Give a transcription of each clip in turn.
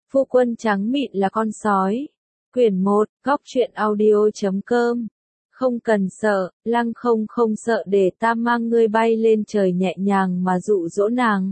Phu quân trắng mịn là con sói. Quyển 1, góc truyện audio.com. Không cần sợ, Lăng Không không sợ để ta mang ngươi bay lên trời nhẹ nhàng mà dụ dỗ nàng.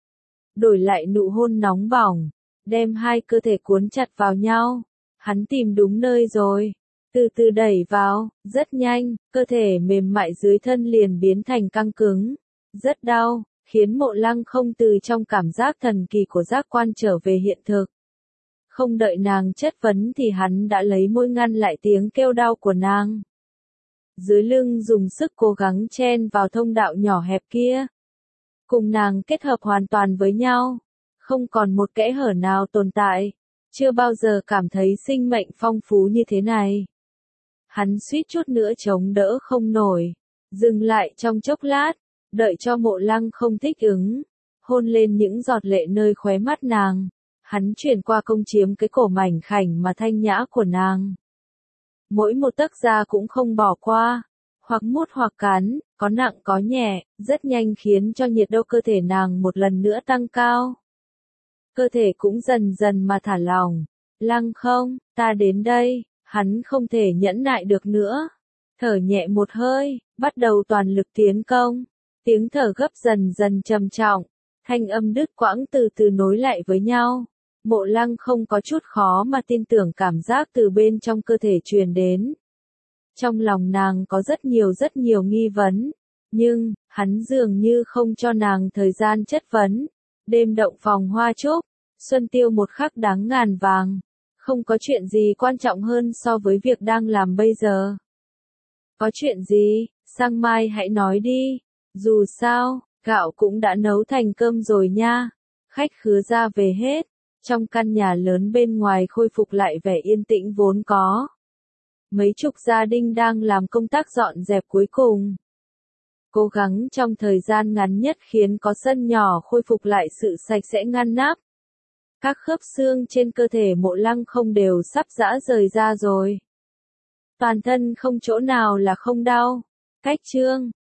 Đổi lại nụ hôn nóng bỏng, đem hai cơ thể cuốn chặt vào nhau. Hắn tìm đúng nơi rồi. Từ từ đẩy vào, rất nhanh, cơ thể mềm mại dưới thân liền biến thành căng cứng. Rất đau, khiến Mộ Lăng Không từ trong cảm giác thần kỳ của giác quan trở về hiện thực. Không đợi nàng chất vấn thì hắn đã lấy môi ngăn lại tiếng kêu đau của nàng. Dưới lưng dùng sức cố gắng chen vào thông đạo nhỏ hẹp kia. Cùng nàng kết hợp hoàn toàn với nhau. Không còn một kẽ hở nào tồn tại. Chưa bao giờ cảm thấy sinh mệnh phong phú như thế này. Hắn suýt chút nữa chống đỡ không nổi. Dừng lại trong chốc lát. Đợi cho Mộ Lăng Không thích ứng. Hôn lên những giọt lệ nơi khóe mắt nàng. Hắn chuyển qua công chiếm cái cổ mảnh khảnh mà thanh nhã của nàng. Mỗi một tấc da cũng không bỏ qua, hoặc mút hoặc cắn, có nặng có nhẹ, rất nhanh khiến cho nhiệt độ cơ thể nàng một lần nữa tăng cao. Cơ thể cũng dần dần mà thả lỏng. Lăng Không, ta đến đây, hắn không thể nhẫn nại được nữa. Thở nhẹ một hơi, bắt đầu toàn lực tiến công. Tiếng thở gấp dần dần trầm trọng, thanh âm đứt quãng từ từ nối lại với nhau. Mộ Lăng Không có chút khó mà tin tưởng cảm giác từ bên trong cơ thể truyền đến. Trong lòng nàng có rất nhiều nghi vấn, nhưng, hắn dường như không cho nàng thời gian chất vấn. Đêm động phòng hoa trúc, xuân tiêu một khắc đáng ngàn vàng. Không có chuyện gì quan trọng hơn so với việc đang làm bây giờ. Có chuyện gì, sang mai hãy nói đi. Dù sao, gạo cũng đã nấu thành cơm rồi nha. Khách khứa ra về hết. Trong căn nhà lớn bên ngoài khôi phục lại vẻ yên tĩnh vốn có. Mấy chục gia đình đang làm công tác dọn dẹp cuối cùng. Cố gắng trong thời gian ngắn nhất khiến có sân nhỏ khôi phục lại sự sạch sẽ ngăn nắp. Các khớp xương trên cơ thể Mộ Lăng Không đều sắp giã rời ra rồi. Toàn thân không chỗ nào là không đau. Cách chương